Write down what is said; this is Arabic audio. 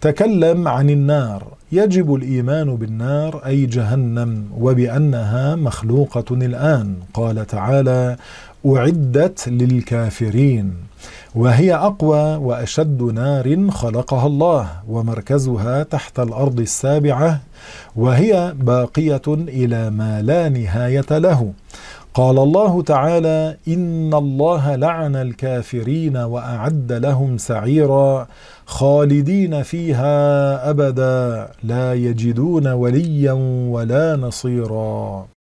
تكلم عن النار. يجب الإيمان بالنار أي جهنم وبأنها مخلوقة الآن. قال تعالى: أعدت للكافرين، وهي أقوى وأشد نار خلقها الله، ومركزها تحت الأرض السابعة، وهي باقية إلى ما لا نهاية له. قال الله تعالى: إن الله لعن الكافرين وأعد لهم سعيرا خالدين فيها أبدا لا يجدون وليا ولا نصيرا.